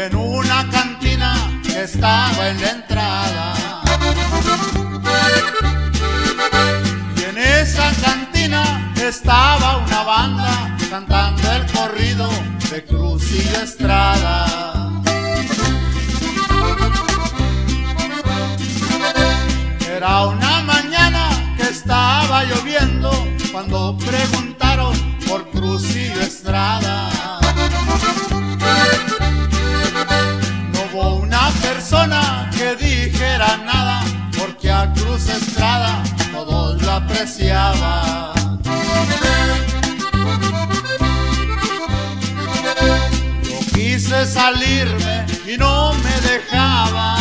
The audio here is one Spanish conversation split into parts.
en una cantina que estaba en la entrada. Y en esa cantina estaba una banda cantando el corrido de Cruz y Estrada. Era una mañana que estaba lloviendo cuando preguntaron por Cruz y Estrada. No hubo una persona que dijera nada, porque a Cruz Estrada todos la apreciaban. Yo quise salirme y no me dejaba,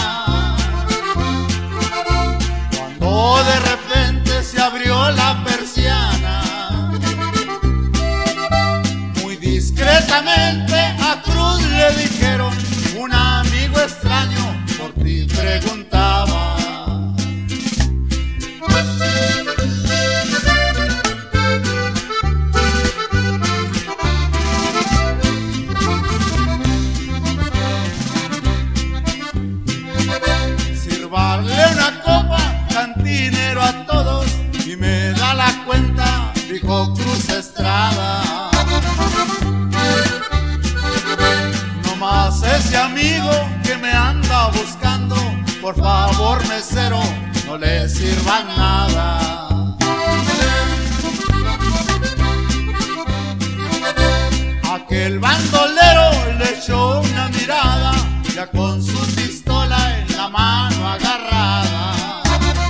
cuando de repente se abrió la persiana. Muy discretamente a Cruz le dijeron: un amigo extraño por ti preguntaba. Sirvarle una copa, cantinero, a todos, y me da la cuenta, dijo Cruz Estrada. No más ese amigo que me anda buscando, por favor, mesero, no le sirva nada. Aquel bandolero le echó una mirada, ya con su pistola en la mano agarrada.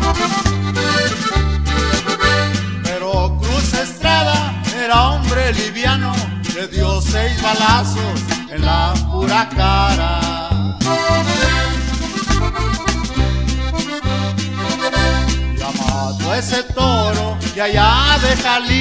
Pero Cruz Estrada era hombre liviano, le dio 6 balazos en la pura cara. Ya mató ese toro y allá de Jalisco